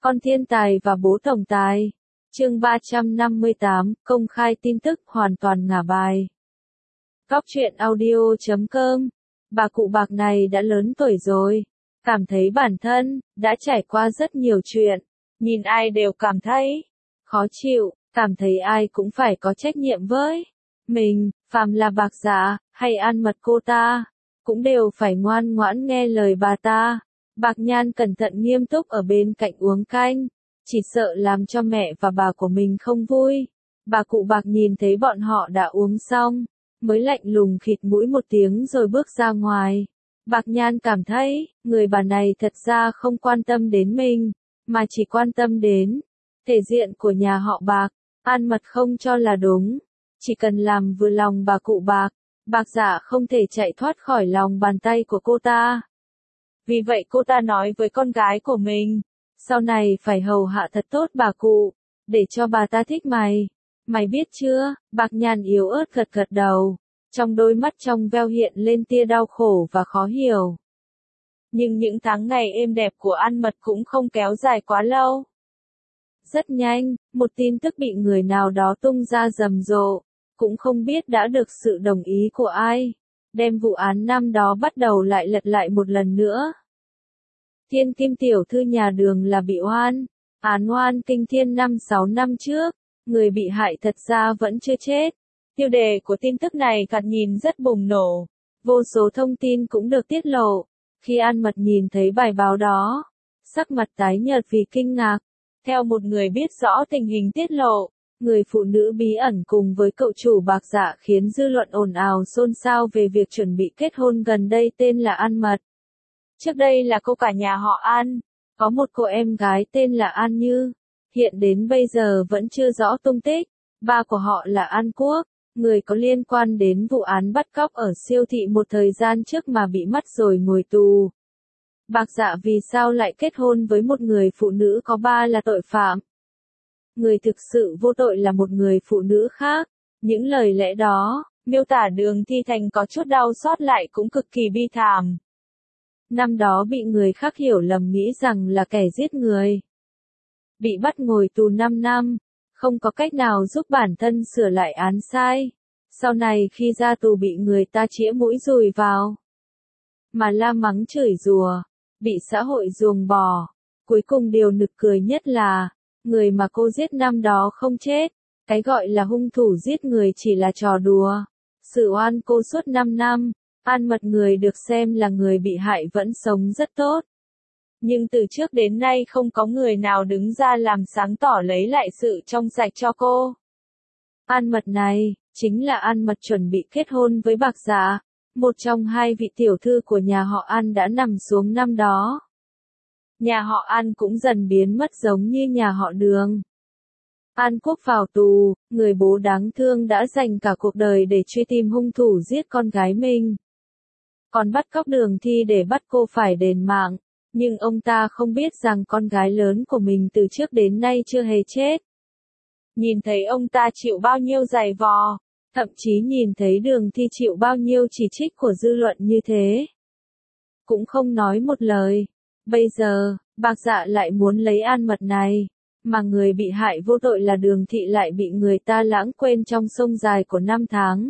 Con thiên tài và bố tổng tài. Chương 358, công khai tin tức hoàn toàn ngả bài. Góc truyện audio.com. Bà cụ bạc này đã lớn tuổi rồi, cảm thấy bản thân đã trải qua rất nhiều chuyện, nhìn ai đều cảm thấy khó chịu, cảm thấy ai cũng phải có trách nhiệm với mình, phàm là bạc dạ hay ăn mật cô ta, cũng đều phải ngoan ngoãn nghe lời bà ta. Bạc Nhan cẩn thận nghiêm túc ở bên cạnh uống canh, chỉ sợ làm cho mẹ và bà của mình không vui. Bà cụ bạc nhìn thấy bọn họ đã uống xong, mới lạnh lùng khịt mũi một tiếng rồi bước ra ngoài. Bạc Nhan cảm thấy, người bà này thật ra không quan tâm đến mình, mà chỉ quan tâm đến thể diện của nhà họ Bạc. Ăn mật không cho là đúng, chỉ cần làm vừa lòng bà cụ bạc, bạc dạ không thể chạy thoát khỏi lòng bàn tay của cô ta. Vì vậy cô ta nói với con gái của mình, sau này phải hầu hạ thật tốt bà cụ, để cho bà ta thích mày. Mày biết chưa? Bạc Nhan yếu ớt gật gật đầu, trong đôi mắt trong veo hiện lên tia đau khổ và khó hiểu. Nhưng những tháng ngày êm đẹp của ăn mật cũng không kéo dài quá lâu. Rất nhanh, một tin tức bị người nào đó tung ra rầm rộ, cũng không biết đã được sự đồng ý của ai, đem vụ án năm đó bắt đầu lại lật lại một lần nữa. Thiên Kim tiểu thư nhà Đường là bị oan, án oan kinh thiên 5-6 năm trước, người bị hại thật ra vẫn chưa chết. Tiêu đề của tin tức này thoạt nhìn rất bùng nổ, vô số thông tin cũng được tiết lộ. Khi An Mật nhìn thấy bài báo đó, sắc mặt tái nhợt vì kinh ngạc. Theo một người biết rõ tình hình tiết lộ, người phụ nữ bí ẩn cùng với cậu chủ bạc dạ khiến dư luận ồn ào xôn xao về việc chuẩn bị kết hôn gần đây tên là An Mật. Trước đây là cô cả nhà họ An, có một cô em gái tên là An Như, hiện đến bây giờ vẫn chưa rõ tung tích. Ba của họ là An Quốc, người có liên quan đến vụ án bắt cóc ở siêu thị một thời gian trước mà bị mất rồi ngồi tù. Bạc dạ vì sao lại kết hôn với một người phụ nữ có ba là tội phạm? Người thực sự vô tội là một người phụ nữ khác. Những lời lẽ đó, miêu tả Đường Thi Thành có chút đau xót lại cũng cực kỳ bi thảm. Năm đó bị người khác hiểu lầm nghĩ rằng là kẻ giết người. Bị bắt ngồi tù 5 năm, không có cách nào giúp bản thân sửa lại án sai. Sau này khi ra tù bị người ta chĩa mũi dùi vào, mà la mắng chửi rủa, bị xã hội ruồng bỏ. Cuối cùng điều nực cười nhất là, người mà cô giết năm đó không chết, cái gọi là hung thủ giết người chỉ là trò đùa. Sự oan cô suốt 5 năm, An Mật người được xem là người bị hại vẫn sống rất tốt. Nhưng từ trước đến nay không có người nào đứng ra làm sáng tỏ lấy lại sự trong sạch cho cô. An Mật này, chính là An Mật chuẩn bị kết hôn với bạc dạ, một trong hai vị tiểu thư của nhà họ An đã nằm xuống năm đó. Nhà họ An cũng dần biến mất giống như nhà họ Đường. An Quốc vào tù, người bố đáng thương đã dành cả cuộc đời để truy tìm hung thủ giết con gái mình. Còn bắt cóc Đường Thi để bắt cô phải đền mạng, nhưng ông ta không biết rằng con gái lớn của mình từ trước đến nay chưa hề chết. Nhìn thấy ông ta chịu bao nhiêu giày vò, thậm chí nhìn thấy Đường Thi chịu bao nhiêu chỉ trích của dư luận như thế, cũng không nói một lời. Bây giờ, bạc dạ lại muốn lấy An Mật này, mà người bị hại vô tội là Đường Thị lại bị người ta lãng quên trong sông dài của 5 tháng.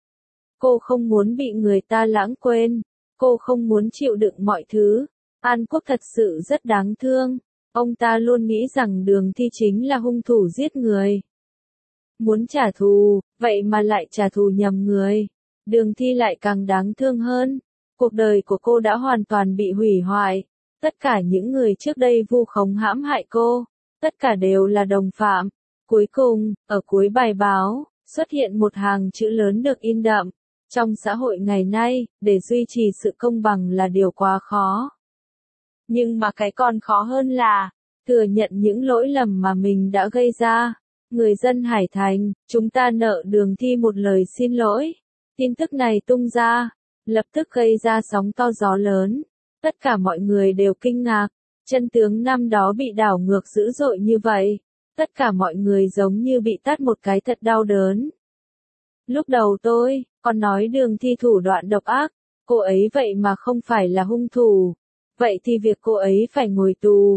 Cô không muốn bị người ta lãng quên, cô không muốn chịu đựng mọi thứ. An Quốc thật sự rất đáng thương, ông ta luôn nghĩ rằng Đường Thi chính là hung thủ giết người. Muốn trả thù, vậy mà lại trả thù nhầm người. Đường Thi lại càng đáng thương hơn, cuộc đời của cô đã hoàn toàn bị hủy hoại. Tất cả những người trước đây vu khống hãm hại cô, tất cả đều là đồng phạm. Cuối cùng, ở cuối bài báo, xuất hiện một hàng chữ lớn được in đậm. Trong xã hội ngày nay, để duy trì sự công bằng là điều quá khó. Nhưng mà cái còn khó hơn là, thừa nhận những lỗi lầm mà mình đã gây ra. Người dân Hải Thành, chúng ta nợ Đường Thi một lời xin lỗi. Tin tức này tung ra, lập tức gây ra sóng to gió lớn. Tất cả mọi người đều kinh ngạc, chân tướng năm đó bị đảo ngược dữ dội như vậy. Tất cả mọi người giống như bị tát một cái thật đau đớn. Lúc đầu tôi còn nói Đường Thi thủ đoạn độc ác, cô ấy vậy mà không phải là hung thủ. Vậy thì việc cô ấy phải ngồi tù,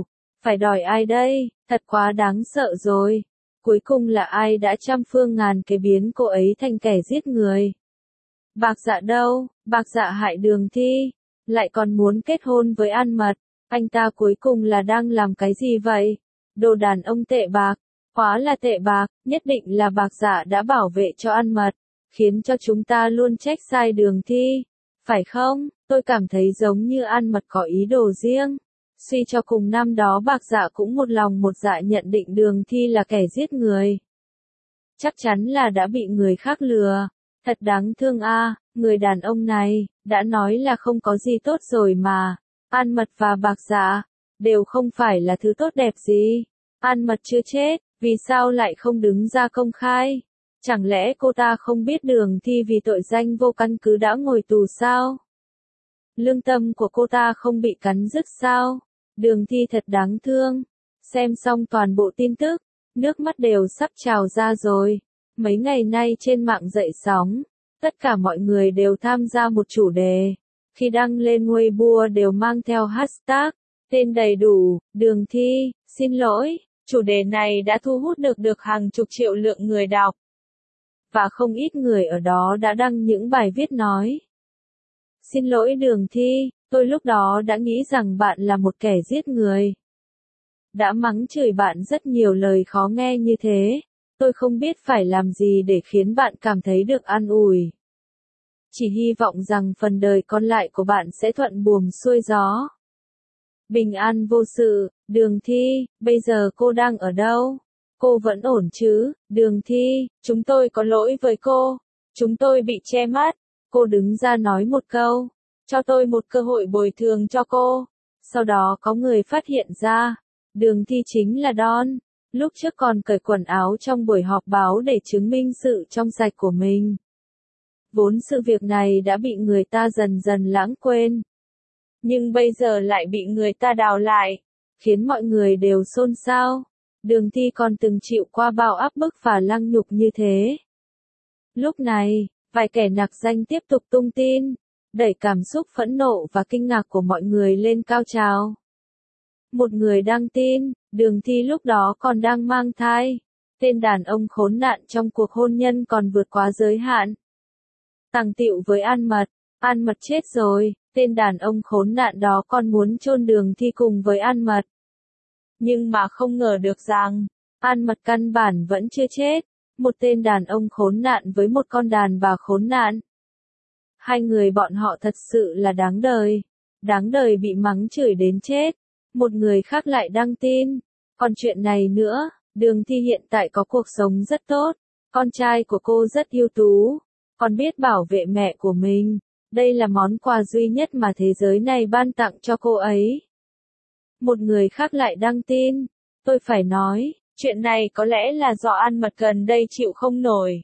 Phải đòi ai đây, thật quá đáng sợ rồi. Cuối cùng là ai đã trăm phương ngàn kế biến cô ấy thành kẻ giết người? Bạc Dạ đâu, Bạc Dạ hại Đường Thi, lại còn muốn kết hôn với An Mật, anh ta cuối cùng là đang làm cái gì vậy? Đồ đàn ông tệ bạc, quá là tệ bạc, nhất định là Bạc Dạ đã bảo vệ cho An Mật, khiến cho chúng ta luôn trách sai Đường Thi, phải không? Tôi cảm thấy giống như An Mật có ý đồ riêng. Suy cho cùng năm đó Bạc Dạ cũng một lòng một dạ nhận định Đường Thi là kẻ giết người. Chắc chắn là đã bị người khác lừa. Thật đáng thương a, người đàn ông này, đã nói là không có gì tốt rồi mà. An Mật và Bạc Dạ, đều không phải là thứ tốt đẹp gì. An Mật chưa chết, vì sao lại không đứng ra công khai? Chẳng lẽ cô ta không biết Đường Thi vì tội danh vô căn cứ đã ngồi tù sao? Lương tâm của cô ta không bị cắn rứt sao? Đường Thi thật đáng thương. Xem xong toàn bộ tin tức, nước mắt đều sắp trào ra rồi. Mấy ngày nay trên mạng dậy sóng, tất cả mọi người đều tham gia một chủ đề. Khi đăng lên Weibo đều mang theo hashtag, tên đầy đủ, Đường Thi, xin lỗi. Chủ đề này đã thu hút được hàng chục triệu lượng người đọc. Và không ít người ở đó đã đăng những bài viết nói. Xin lỗi Đường Thi, tôi lúc đó đã nghĩ rằng bạn là một kẻ giết người. Đã mắng chửi bạn rất nhiều lời khó nghe như thế. Tôi không biết phải làm gì để khiến bạn cảm thấy được an ủi. Chỉ hy vọng rằng phần đời còn lại của bạn sẽ thuận buồm xuôi gió. Bình an vô sự, Đường Thi, bây giờ cô đang ở đâu? Cô vẫn ổn chứ? Đường Thi, chúng tôi có lỗi với cô. Chúng tôi bị che mắt. Cô đứng ra nói một câu. Cho tôi một cơ hội bồi thường cho cô. Sau đó có người phát hiện ra. Đường Thi chính là Don. Lúc trước còn cởi quần áo trong buổi họp báo để chứng minh sự trong sạch của mình. Vốn sự việc này đã bị người ta dần dần lãng quên. Nhưng bây giờ lại bị người ta đào lại, khiến mọi người đều xôn xao. Đường Thi còn từng chịu qua bao áp bức và lăng nhục như thế. Lúc này, vài kẻ nặc danh tiếp tục tung tin, đẩy cảm xúc phẫn nộ và kinh ngạc của mọi người lên cao trào. Một người đăng tin, Đường Thi lúc đó còn đang mang thai. Tên đàn ông khốn nạn trong cuộc hôn nhân còn vượt quá giới hạn. Tàng tịu với An Mật chết rồi, tên đàn ông khốn nạn đó còn muốn chôn Đường Thi cùng với An Mật. Nhưng mà không ngờ được rằng, An Mật căn bản vẫn chưa chết. Một tên đàn ông khốn nạn với một con đàn bà khốn nạn. Hai người bọn họ thật sự là đáng đời bị mắng chửi đến chết. Một người khác lại đăng tin. Còn chuyện này nữa, Đường Thi hiện tại có cuộc sống rất tốt. Con trai của cô rất ưu tú. Còn biết bảo vệ mẹ của mình. Đây là món quà duy nhất mà thế giới này ban tặng cho cô ấy. Một người khác lại đăng tin. Tôi phải nói, chuyện này có lẽ là do An Mật gần đây chịu không nổi.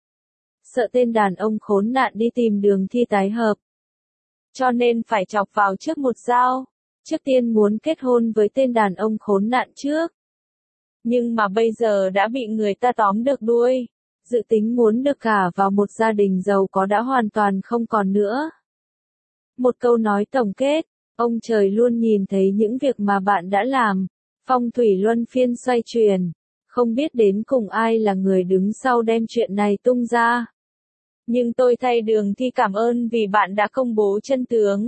Sợ tên đàn ông khốn nạn đi tìm Đường Thi tái hợp. Cho nên phải chọc vào trước một dao. Trước tiên muốn kết hôn với tên đàn ông khốn nạn trước. Nhưng mà bây giờ đã bị người ta tóm được đuôi. Dự tính muốn được cả vào một gia đình giàu có đã hoàn toàn không còn nữa. Một câu nói tổng kết, ông trời luôn nhìn thấy những việc mà bạn đã làm. Phong thủy luân phiên xoay chuyển. Không biết đến cùng ai là người đứng sau đem chuyện này tung ra. Nhưng tôi thay Đường Thi cảm ơn vì bạn đã công bố chân tướng.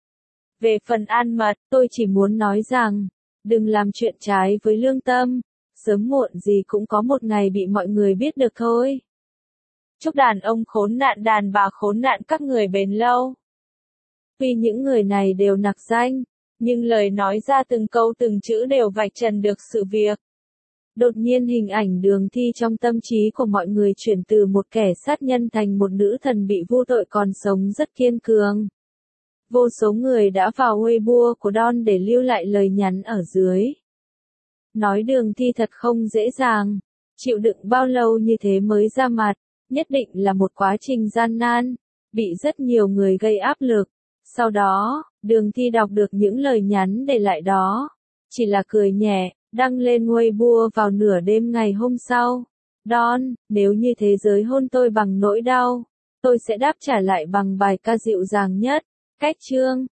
Về phần An Mật, tôi chỉ muốn nói rằng, đừng làm chuyện trái với lương tâm, sớm muộn gì cũng có một ngày bị mọi người biết được thôi. Chúc đàn ông khốn nạn đàn bà khốn nạn các người bền lâu. Tuy những người này đều nặc danh, nhưng lời nói ra từng câu từng chữ đều vạch trần được sự việc. Đột nhiên hình ảnh Đường Thi trong tâm trí của mọi người chuyển từ một kẻ sát nhân thành một nữ thần bị vô tội còn sống rất kiên cường. Vô số người đã vào Weibo của Don để lưu lại lời nhắn ở dưới. Nói Đường Thi thật không dễ dàng, chịu đựng bao lâu như thế mới ra mặt, nhất định là một quá trình gian nan, bị rất nhiều người gây áp lực. Sau đó, Đường Thi đọc được những lời nhắn để lại đó, chỉ là cười nhẹ, đăng lên Weibo vào nửa đêm ngày hôm sau. Don, nếu như thế giới hôn tôi bằng nỗi đau, tôi sẽ đáp trả lại bằng bài ca dịu dàng nhất. Cách chương